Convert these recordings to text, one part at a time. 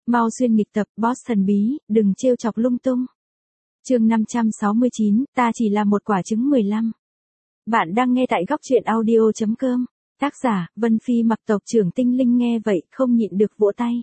Mau xuyên nghịch tập, boss thần bí, đừng trêu chọc lung tung. Chương 569, ta chỉ là một quả trứng 15. Bạn đang nghe tại góc truyện audio.com. Tác giả, Vân Phi mặc tộc trưởng tinh linh nghe vậy không nhịn được vỗ tay.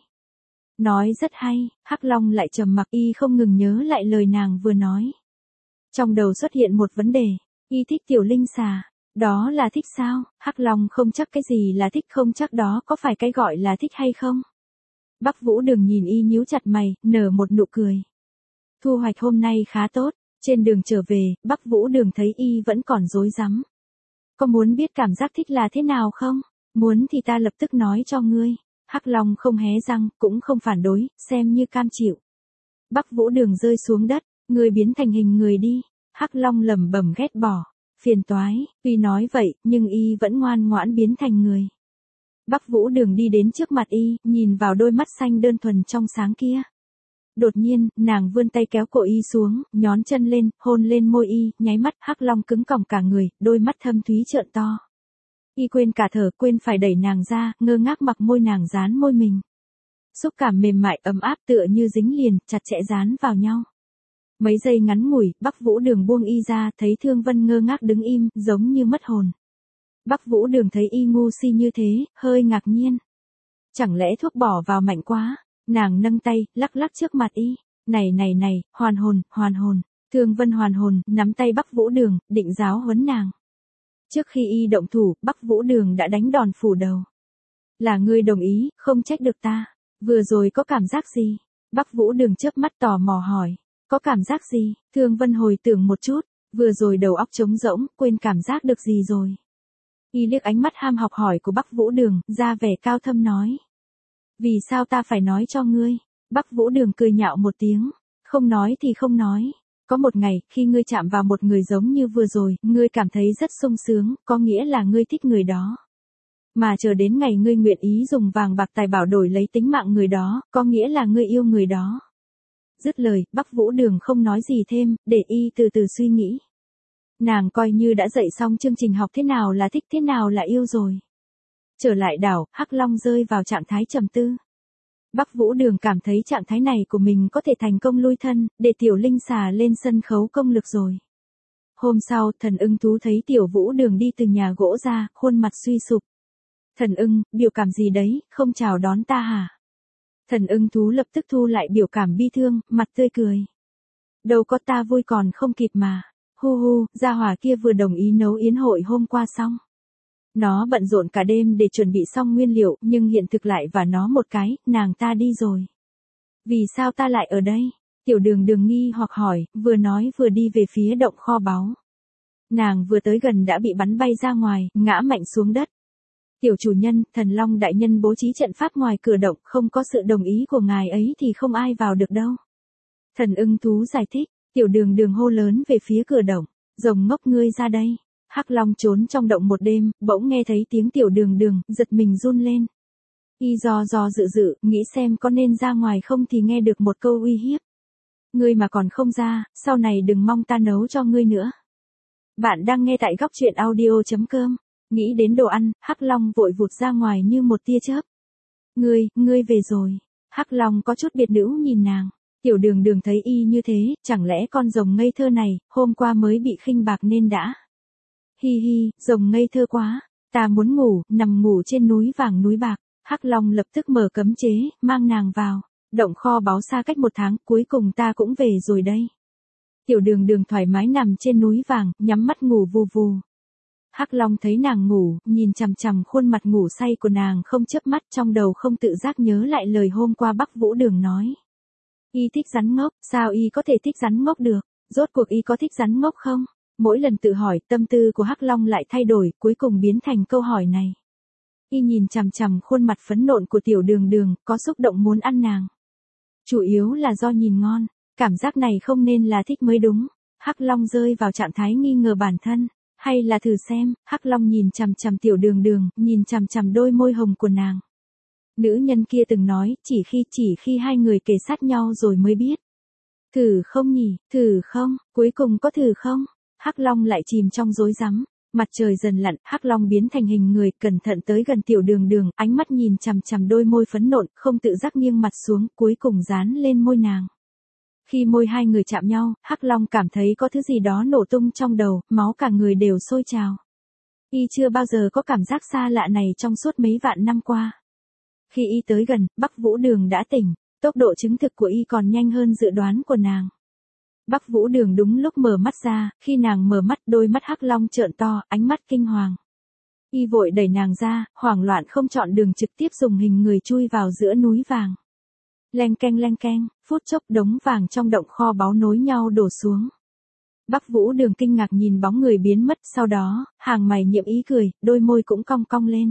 Nói rất hay, Hắc Long lại trầm mặc y không ngừng nhớ lại lời nàng vừa nói. Trong đầu xuất hiện một vấn đề, y thích tiểu linh xà, đó là thích sao? Hắc Long không chắc cái gì là thích, không chắc đó có phải cái gọi là thích hay không? Bắc Vũ Đường nhìn y nhíu chặt mày, nở một nụ cười. Thu hoạch hôm nay khá tốt, trên đường trở về, Bắc Vũ Đường thấy y vẫn còn rối rắm. Có muốn biết cảm giác thích là thế nào không? Muốn thì ta lập tức nói cho ngươi. Hắc Long không hé răng, cũng không phản đối, xem như cam chịu. Bắc Vũ Đường rơi xuống đất, người biến thành hình người đi. Hắc Long lẩm bẩm ghét bỏ, phiền toái, tuy nói vậy, nhưng y vẫn ngoan ngoãn biến thành người. Bắc Vũ Đường đi đến trước mặt y, nhìn vào đôi mắt xanh đơn thuần trong sáng kia. Đột nhiên, nàng vươn tay kéo cổ y xuống, nhón chân lên, hôn lên môi y, nháy mắt, Hắc Long cứng còng cả người, đôi mắt thâm thúy trợn to. Y quên cả thở, quên phải đẩy nàng ra, ngơ ngác mặc môi nàng dán môi mình. Xúc cảm mềm mại ấm áp tựa như dính liền, chặt chẽ dán vào nhau. Mấy giây ngắn ngủi, Bắc Vũ Đường buông y ra, thấy Thương Vân ngơ ngác đứng im, giống như mất hồn. Bắc Vũ Đường thấy y ngu si như thế, hơi ngạc nhiên. Chẳng lẽ thuốc bỏ vào mạnh quá? Nàng nâng tay, lắc lắc trước mặt y. Này, hoàn hồn, hoàn hồn. Thương Vân hoàn hồn, nắm tay Bắc Vũ Đường, định giáo huấn nàng. Trước khi y động thủ, Bắc Vũ Đường đã đánh đòn phủ đầu. Là ngươi đồng ý, không trách được ta. Vừa rồi có cảm giác gì? Bắc Vũ Đường chớp mắt tò mò hỏi. Có cảm giác gì? Thương Vân hồi tưởng một chút. Vừa rồi đầu óc trống rỗng, quên cảm giác được gì rồi. Y liếc ánh mắt ham học hỏi của Bắc Vũ Đường, ra vẻ cao thâm nói. Vì sao ta phải nói cho ngươi? Bắc Vũ Đường cười nhạo một tiếng. Không nói thì không nói. Có một ngày, khi ngươi chạm vào một người giống như vừa rồi, ngươi cảm thấy rất sung sướng, có nghĩa là ngươi thích người đó. Mà chờ đến ngày ngươi nguyện ý dùng vàng bạc tài bảo đổi lấy tính mạng người đó, có nghĩa là ngươi yêu người đó. Dứt lời, Bắc Vũ Đường không nói gì thêm, để y từ từ suy nghĩ. Nàng coi như đã dạy xong chương trình học thế nào là thích, thế nào là yêu rồi. Trở lại đảo, Hắc Long rơi vào trạng thái trầm tư. Bắc Vũ Đường cảm thấy trạng thái này của mình có thể thành công lui thân, để tiểu linh xà lên sân khấu công lực rồi. Hôm sau, Thần Ưng Thú thấy tiểu Vũ Đường đi từ nhà gỗ ra, khuôn mặt suy sụp. Thần Ưng, biểu cảm gì đấy, không chào đón ta hả? Thần Ưng Thú lập tức thu lại biểu cảm bi thương, mặt tươi cười. Đâu có, ta vui còn không kịp mà. Hu hu, gia hỏa kia vừa đồng ý nấu yến hội hôm qua xong. Nó bận rộn cả đêm để chuẩn bị xong nguyên liệu, nhưng hiện thực lại và nó một cái, nàng ta đi rồi. Vì sao ta lại ở đây? Tiểu Đường Đường nghi hoặc hỏi, vừa nói vừa đi về phía động kho báu. Nàng vừa tới gần đã bị bắn bay ra ngoài, ngã mạnh xuống đất. Tiểu chủ nhân, Thần Long đại nhân bố trí trận pháp ngoài cửa động, không có sự đồng ý của ngài ấy thì không ai vào được đâu. Thần Ưng Thú giải thích. Tiểu Đường Đường hô lớn về phía cửa động, rồng ngốc ngươi ra đây. Hắc Long trốn trong động một đêm, bỗng nghe thấy tiếng Tiểu Đường Đường, giật mình run lên. Y do dự, nghĩ xem có nên ra ngoài không thì nghe được một câu uy hiếp. Ngươi mà còn không ra, sau này đừng mong ta nấu cho ngươi nữa. Bạn đang nghe tại góc truyện audio.com. Nghĩ đến đồ ăn, Hắc Long vội vụt ra ngoài như một tia chớp. Ngươi về rồi. Hắc Long có chút biệt nữ nhìn nàng. Tiểu Đường Đường thấy y như thế, chẳng lẽ con rồng ngây thơ này, hôm qua mới bị khinh bạc nên đã. Hi hi, rồng ngây thơ quá, ta muốn ngủ, nằm ngủ trên núi vàng núi bạc. Hắc Long lập tức mở cấm chế, mang nàng vào. Động kho báu xa cách 1 tháng, cuối cùng ta cũng về rồi đây. Tiểu Đường Đường thoải mái nằm trên núi vàng, nhắm mắt ngủ vù vù. Hắc Long thấy nàng ngủ, nhìn chằm chằm khuôn mặt ngủ say của nàng không chớp mắt, trong đầu không tự giác nhớ lại lời hôm qua Bắc Vũ Đường nói. Y thích rắn ngốc, sao y có thể thích rắn ngốc được? Rốt cuộc y có thích rắn ngốc không? Mỗi lần tự hỏi, tâm tư của Hắc Long lại thay đổi, cuối cùng biến thành câu hỏi này. Y nhìn chằm chằm khuôn mặt phấn nộn của Tiểu Đường Đường, có xúc động muốn ăn nàng. Chủ yếu là do nhìn ngon, cảm giác này không nên là thích mới đúng. Hắc Long rơi vào trạng thái nghi ngờ bản thân, hay là thử xem. Hắc Long nhìn chằm chằm Tiểu Đường Đường, nhìn chằm chằm đôi môi hồng của nàng. Nữ nhân kia từng nói, chỉ khi hai người kề sát nhau rồi mới biết. Thử không nhỉ, thử không, cuối cùng có thử không? Hắc Long lại chìm trong rối rắm, Mặt trời dần lặn, Hắc Long biến thành hình người, cẩn thận tới gần Tiểu Đường Đường, ánh mắt nhìn chằm chằm đôi môi phấn nộn, không tự giác nghiêng mặt xuống, cuối cùng dán lên môi nàng. Khi môi hai người chạm nhau, Hắc Long cảm thấy có thứ gì đó nổ tung trong đầu, máu cả người đều sôi trào. Y chưa bao giờ có cảm giác xa lạ này trong suốt mấy vạn năm qua. Khi Y tới gần, Bắc Vũ Đường đã tỉnh, tốc độ chứng thực của Y còn nhanh hơn dự đoán của nàng. Bắc Vũ Đường đúng lúc mở mắt ra, khi nàng mở mắt đôi mắt Hắc Long trợn to, ánh mắt kinh hoàng. Y vội đẩy nàng ra, hoảng loạn không chọn đường trực tiếp dùng hình người chui vào giữa núi vàng. Leng keng, phút chốc đống vàng trong động kho báu nối nhau đổ xuống. Bắc Vũ Đường kinh ngạc nhìn bóng người biến mất, sau đó, hàng mày nhiễm ý cười, đôi môi cũng cong cong lên.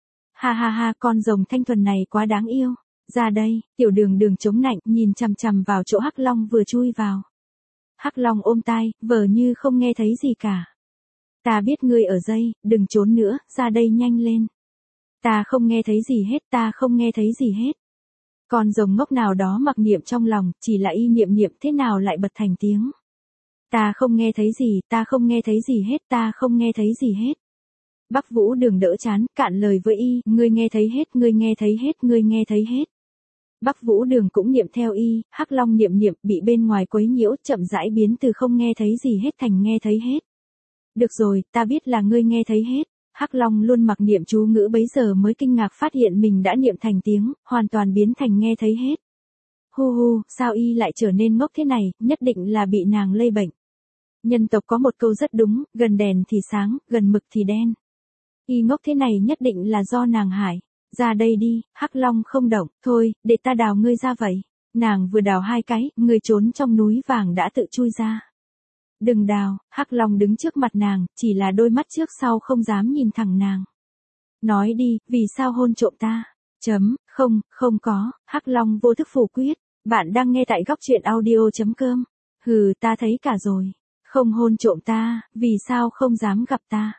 Ha ha ha, con rồng thanh thuần này quá đáng yêu. Ra đây, Tiểu Đường Đường chống nạnh, nhìn chằm chằm vào chỗ Hắc Long vừa chui vào. Hắc Long ôm tai, vờ như không nghe thấy gì cả. Ta biết ngươi ở đây, đừng trốn nữa, ra đây nhanh lên. Ta không nghe thấy gì hết, ta không nghe thấy gì hết. Con rồng ngốc nào đó mặc niệm trong lòng, chỉ là Y niệm niệm thế nào lại bật thành tiếng. Ta không nghe thấy gì, ta không nghe thấy gì hết, ta không nghe thấy gì hết. Bắc Vũ Đường đỡ chán, cạn lời với Y, ngươi nghe thấy hết, ngươi nghe thấy hết, ngươi nghe thấy hết. Bắc Vũ Đường cũng niệm theo Y, Hắc Long niệm niệm, bị bên ngoài quấy nhiễu, chậm rãi biến từ không nghe thấy gì hết thành nghe thấy hết. Được rồi, ta biết là ngươi nghe thấy hết. Hắc Long luôn mặc niệm chú ngữ bấy giờ mới kinh ngạc phát hiện mình đã niệm thành tiếng, hoàn toàn biến thành nghe thấy hết. Hu hu, sao Y lại trở nên ngốc thế này, nhất định là bị nàng lây bệnh. Nhân tộc có một câu rất đúng, gần đèn thì sáng, gần mực thì đen. Y ngốc thế này nhất định là do nàng hại. Ra đây đi, Hắc Long không động, thôi, để ta đào ngươi ra vậy. Nàng vừa đào hai cái, người trốn trong núi vàng đã tự chui ra. Đừng đào, Hắc Long đứng trước mặt nàng, chỉ là đôi mắt trước sau không dám nhìn thẳng nàng. Nói đi, vì sao hôn trộm ta? Không có, Hắc Long vô thức phủ quyết. Bạn đang nghe tại goctruyện audio.com. Hừ, ta thấy cả rồi. Không hôn trộm ta, vì sao không dám gặp ta?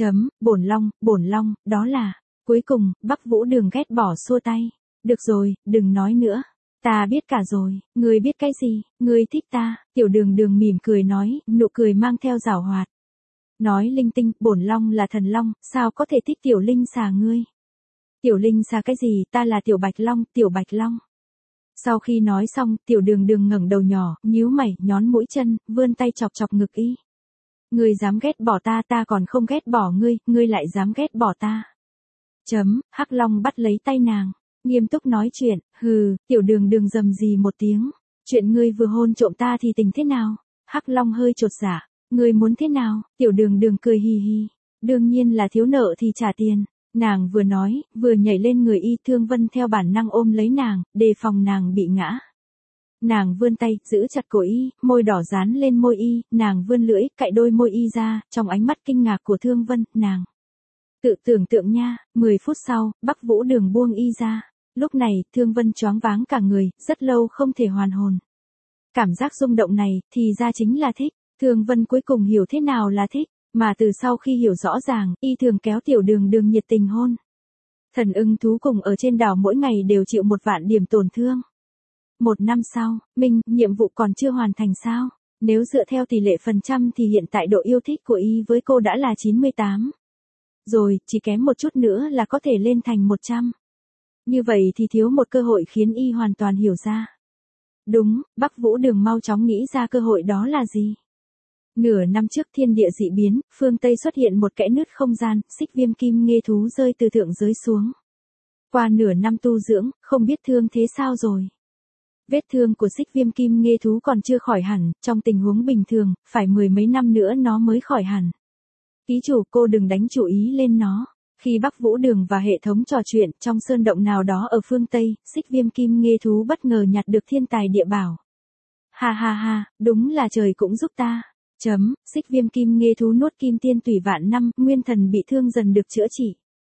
Bổn Long, đó là. Cuối cùng, Bắc Vũ Đường ghét bỏ xua tay. Được rồi, đừng nói nữa. Ta biết cả rồi, ngươi biết cái gì, ngươi thích ta. Tiểu Đường Đường mỉm cười nói, nụ cười mang theo giảo hoạt. Nói linh tinh, bổn Long là thần long, sao có thể thích tiểu linh xà ngươi? Tiểu linh xà cái gì, ta là tiểu Bạch Long. Sau khi nói xong, Tiểu Đường Đường ngẩng đầu nhỏ, nhíu mày, nhón mũi chân, vươn tay chọc chọc ngực Y. Ngươi dám ghét bỏ ta, ta còn không ghét bỏ ngươi, ngươi lại dám ghét bỏ ta. Hắc Long bắt lấy tay nàng, nghiêm túc nói chuyện, hừ, Tiểu Đường Đường rầm rì một tiếng. Chuyện ngươi vừa hôn trộm ta thì tình thế nào? Hắc Long hơi chột dạ, ngươi muốn thế nào? Tiểu Đường Đường cười hì hì, đương nhiên là thiếu nợ thì trả tiền. Nàng vừa nói, vừa nhảy lên người Y. Thương Vân theo bản năng ôm lấy nàng, đề phòng nàng bị ngã. Nàng vươn tay, giữ chặt cổ Y, môi đỏ dán lên môi Y, nàng vươn lưỡi, cạy đôi môi Y ra, trong ánh mắt kinh ngạc của Thương Vân, nàng. Tự tưởng tượng nha, 10 phút sau, Bắc Vũ Đường buông Y ra. Lúc này, Thương Vân choáng váng cả người, rất lâu không thể hoàn hồn. Cảm giác rung động này, thì ra chính là thích. Thương Vân cuối cùng hiểu thế nào là thích, mà từ sau khi hiểu rõ ràng, Y thường kéo Tiểu Đường Đường nhiệt tình hôn. Thần ưng thú cùng ở trên đảo mỗi ngày đều chịu 1 vạn điểm tổn thương. 1 năm sau, nhiệm vụ còn chưa hoàn thành sao? Nếu dựa theo tỷ lệ phần trăm thì hiện tại độ yêu thích của Y với cô đã là 98. Rồi, chỉ kém một chút nữa là có thể lên thành 100. Như vậy thì thiếu một cơ hội khiến Y hoàn toàn hiểu ra. Đúng, Bắc Vũ Đường mau chóng nghĩ ra cơ hội đó là gì. Nửa năm trước thiên địa dị biến, phương Tây xuất hiện một kẽ nứt không gian, Xích Viêm Kim Nghê thú rơi từ thượng giới xuống. Qua nửa năm tu dưỡng, không biết thương thế sao rồi. Vết thương của Xích Viêm Kim Nghê thú còn chưa khỏi hẳn, trong tình huống bình thường, phải 10 mấy năm nữa nó mới khỏi hẳn. Ký chủ, cô đừng đánh chú ý lên nó. Khi Bắc Vũ Đường và hệ thống trò chuyện, trong sơn động nào đó ở phương Tây, Xích Viêm Kim Nghê thú bất ngờ nhặt được thiên tài địa bảo. Ha ha ha, đúng là trời cũng giúp ta. Xích Viêm Kim Nghê thú nuốt kim tiên tùy vạn năm, nguyên thần bị thương dần được chữa trị.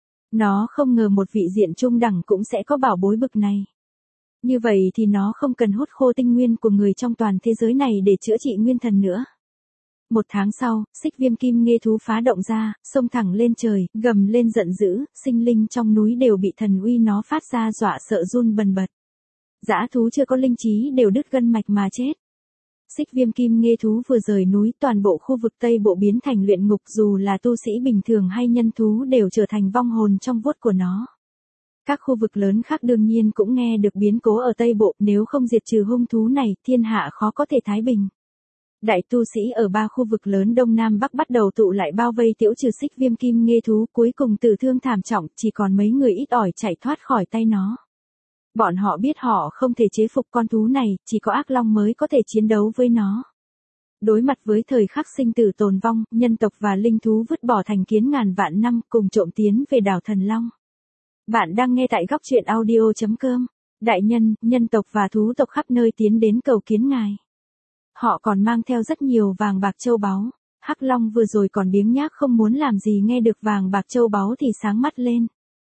Nó không ngờ một vị diện trung đẳng cũng sẽ có bảo bối bực này. Như vậy thì nó không cần hút khô tinh nguyên của người trong toàn thế giới này để chữa trị nguyên thần nữa. 1 tháng sau, Xích Viêm Kim Nghê thú phá động ra, xông thẳng lên trời, gầm lên giận dữ, sinh linh trong núi đều bị thần uy nó phát ra dọa sợ run bần bật. Dã thú chưa có linh trí đều đứt gân mạch mà chết. Xích viêm kim nghê thú vừa rời núi, toàn bộ khu vực Tây Bộ biến thành luyện ngục, dù là tu sĩ bình thường hay nhân thú đều trở thành vong hồn trong vuốt của nó. Các khu vực lớn khác đương nhiên cũng nghe được biến cố ở Tây Bộ, nếu không diệt trừ hung thú này, thiên hạ khó có thể thái bình. Đại tu sĩ ở 3 khu vực lớn Đông Nam Bắc bắt đầu tụ lại bao vây tiễu trừ xích viêm kim nghê thú, cuối cùng tử thương thảm trọng, chỉ còn mấy người ít ỏi chạy thoát khỏi tay nó. Bọn họ biết họ không thể chế phục con thú này, chỉ có ác long mới có thể chiến đấu với nó. Đối mặt với thời khắc sinh tử tồn vong, nhân tộc và linh thú vứt bỏ thành kiến ngàn vạn năm, cùng trộm tiến về đảo Thần Long. Bạn đang nghe tại góc truyện audio.com. Đại nhân, nhân tộc và thú tộc khắp nơi tiến đến cầu kiến ngài. Họ còn mang theo rất nhiều vàng bạc châu báu. Hắc Long vừa rồi còn biếng nhác không muốn làm gì, nghe được vàng bạc châu báu thì sáng mắt lên.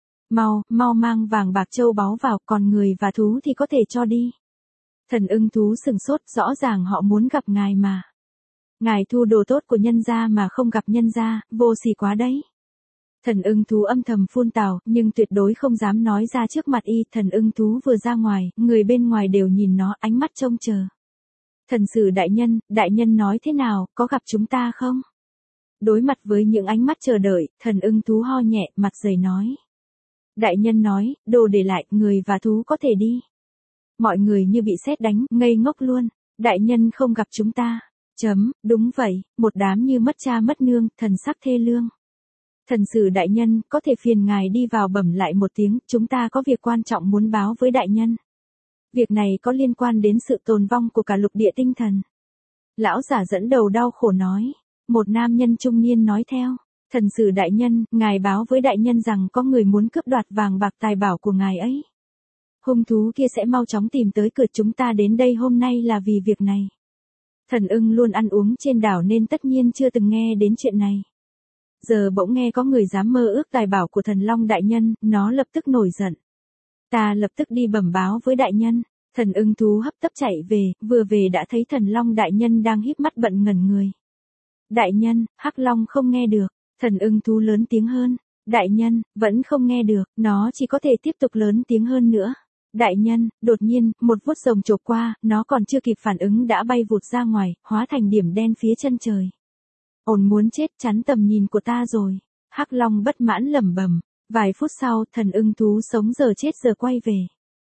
Mau mang vàng bạc châu báu vào, còn người và thú thì có thể cho đi. Thần ưng thú sừng sốt, rõ ràng họ muốn gặp ngài mà. Ngài thu đồ tốt của nhân gia mà không gặp nhân gia, vô sỉ quá đấy. Thần ưng thú âm thầm phun tào, nhưng tuyệt đối không dám nói ra trước mặt y. Thần ưng thú vừa ra ngoài, người bên ngoài đều nhìn nó, ánh mắt trông chờ. Thần sử đại nhân nói thế nào, có gặp chúng ta không? Đối mặt với những ánh mắt chờ đợi, thần ưng thú ho nhẹ, mặt dày nói. Đại nhân nói, đồ để lại, người và thú có thể đi. Mọi người như bị sét đánh, ngây ngốc luôn. Đại nhân không gặp chúng ta. Đúng vậy, một đám như mất cha mất nương, thần sắc thê lương. Thần sử đại nhân, có thể phiền ngài đi vào bẩm lại một tiếng, chúng ta có việc quan trọng muốn báo với đại nhân. Việc này có liên quan đến sự tồn vong của cả lục địa tinh thần. Lão giả dẫn đầu đau khổ nói. Một nam nhân trung niên nói theo. Thần sử đại nhân, ngài báo với đại nhân rằng có người muốn cướp đoạt vàng bạc tài bảo của ngài ấy. Hung thú kia sẽ mau chóng tìm tới cửa, chúng ta đến đây hôm nay là vì việc này. Thần ưng luôn ăn uống trên đảo nên tất nhiên chưa từng nghe đến chuyện này. Giờ bỗng nghe có người dám mơ ước tài bảo của thần long đại nhân, nó lập tức nổi giận. Ta lập tức đi bẩm báo với đại nhân. Thần ưng thú hấp tấp chạy về, vừa về đã thấy thần long đại nhân đang híp mắt bận ngẩn người. Đại nhân, Hắc Long không nghe được. Thần ưng thú lớn tiếng hơn. Đại nhân, vẫn không nghe được, nó chỉ có thể tiếp tục lớn tiếng hơn nữa. Đại nhân, đột nhiên, một vuốt rồng chộp qua, nó còn chưa kịp phản ứng đã bay vụt ra ngoài, hóa thành điểm đen phía chân trời. Ồn muốn chết, chắn tầm nhìn của ta rồi. Hắc Long bất mãn lẩm bẩm. Vài phút sau, thần ưng thú sống giờ chết giờ quay về.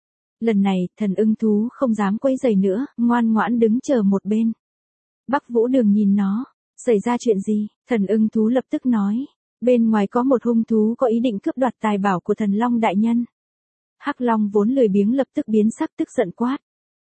Lần này, thần ưng thú không dám quấy rầy nữa, ngoan ngoãn đứng chờ một bên. Bắc Vũ Đường nhìn nó. Xảy ra chuyện gì? Thần ưng thú lập tức nói. Bên ngoài có một hung thú có ý định cướp đoạt tài bảo của thần long đại nhân. Hắc Long vốn lười biếng lập tức biến sắc, tức giận quát.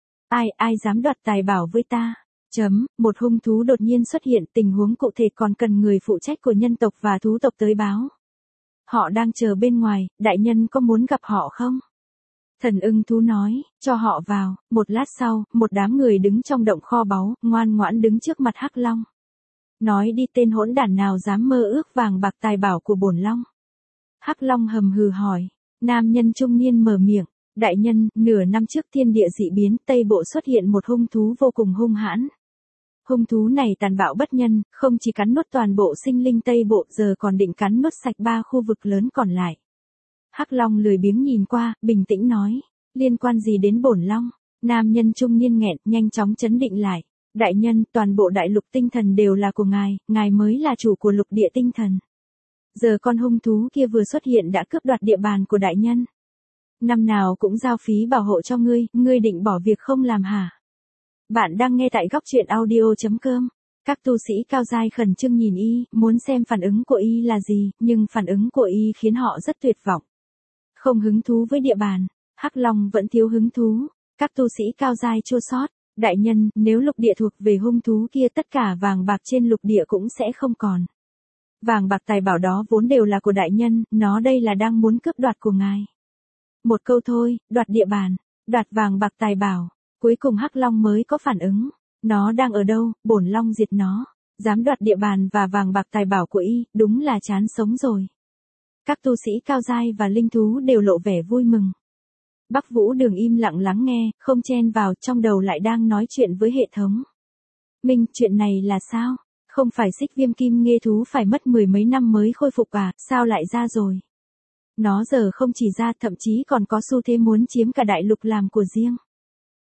Ai dám đoạt tài bảo với ta? Một hung thú đột nhiên xuất hiện, tình huống cụ thể còn cần người phụ trách của nhân tộc và thú tộc tới báo. Họ đang chờ bên ngoài, đại nhân có muốn gặp họ không? Thần ưng thú nói, cho họ vào. Một lát sau, một đám người đứng trong động kho báu, ngoan ngoãn đứng trước mặt Hắc Long. Nói đi, tên hỗn đản nào dám mơ ước vàng bạc tài bảo của bổn long? Hắc Long hầm hừ hỏi. Nam nhân trung niên mở miệng. Đại nhân, nửa năm trước thiên địa dị biến, Tây Bộ xuất hiện một hung thú vô cùng hung hãn. Hung thú này tàn bạo bất nhân, không chỉ cắn nuốt toàn bộ sinh linh Tây Bộ, giờ còn định cắn nuốt sạch 3 khu vực lớn còn lại. Hắc Long lười biếng nhìn qua, bình tĩnh nói. Liên quan gì đến bổn long? Nam nhân trung niên nghẹn, nhanh chóng trấn định lại. Đại nhân, toàn bộ đại lục tinh thần đều là của ngài mới là chủ của lục địa tinh thần. Giờ con hung thú kia vừa xuất hiện đã cướp đoạt địa bàn của đại nhân. Năm nào cũng giao phí bảo hộ cho ngươi định bỏ việc không làm hả? Bạn đang nghe tại góc truyện audio.com. Các tu sĩ cao giai khẩn trương nhìn y, muốn xem phản ứng của y là gì, nhưng phản ứng của y khiến họ rất tuyệt vọng. Không hứng thú với địa bàn, Hắc Long vẫn thiếu hứng thú. Các tu sĩ cao giai chua xót. Đại nhân, nếu lục địa thuộc về hung thú kia, tất cả vàng bạc trên lục địa cũng sẽ không còn. Vàng bạc tài bảo đó vốn đều là của đại nhân, nó đây là đang muốn cướp đoạt của ngài. Một câu thôi, đoạt địa bàn, đoạt vàng bạc tài bảo. Cuối cùng Hắc Long mới có phản ứng. Nó đang ở đâu, bổn long diệt nó. Dám đoạt địa bàn và vàng bạc tài bảo của y, đúng là chán sống rồi. Các tu sĩ cao giai và linh thú đều lộ vẻ vui mừng. Bắc Vũ Đường im lặng lắng nghe, không chen vào, trong đầu lại đang nói chuyện với hệ thống. Minh, chuyện này là sao? Không phải xích viêm kim nghê thú phải mất 10 mấy năm mới khôi phục à, sao lại ra rồi? Nó giờ không chỉ ra, thậm chí còn có xu thế muốn chiếm cả đại lục làm của riêng.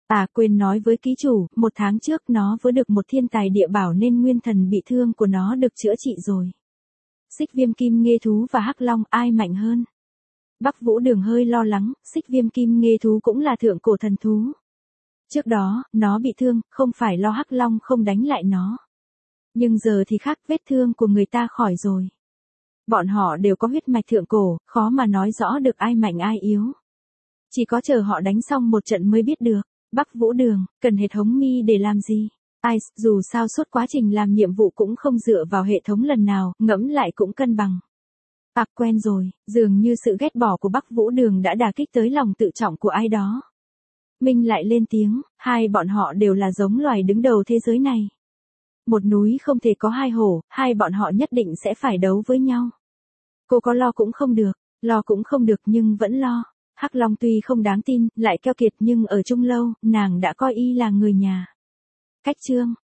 À quên nói với ký chủ, 1 tháng trước nó vừa được một thiên tài địa bảo nên nguyên thần bị thương của nó được chữa trị rồi. Xích viêm kim nghê thú và hắc long ai mạnh hơn? Bắc Vũ Đường hơi lo lắng, xích viêm kim nghê thú cũng là thượng cổ thần thú. Trước đó, nó bị thương, không phải lo hắc long không đánh lại nó. Nhưng giờ thì khác, vết thương của người ta khỏi rồi. Bọn họ đều có huyết mạch thượng cổ, khó mà nói rõ được ai mạnh ai yếu. Chỉ có chờ họ đánh xong một trận mới biết được. Bắc Vũ Đường, cần hệ thống mi để làm gì? Ai, dù sao suốt quá trình làm nhiệm vụ cũng không dựa vào hệ thống lần nào, ngẫm lại cũng cân bằng. À quen rồi, dường như sự ghét bỏ của Bắc Vũ Đường đã đả kích tới lòng tự trọng của ai đó. Minh lại lên tiếng, hai bọn họ đều là giống loài đứng đầu thế giới này. Một núi không thể có hai hổ, hai bọn họ nhất định sẽ phải đấu với nhau. Cô có lo cũng không được nhưng vẫn lo. Hắc Long tuy không đáng tin, lại keo kiệt nhưng ở chung lâu, nàng đã coi y là người nhà. Cách chương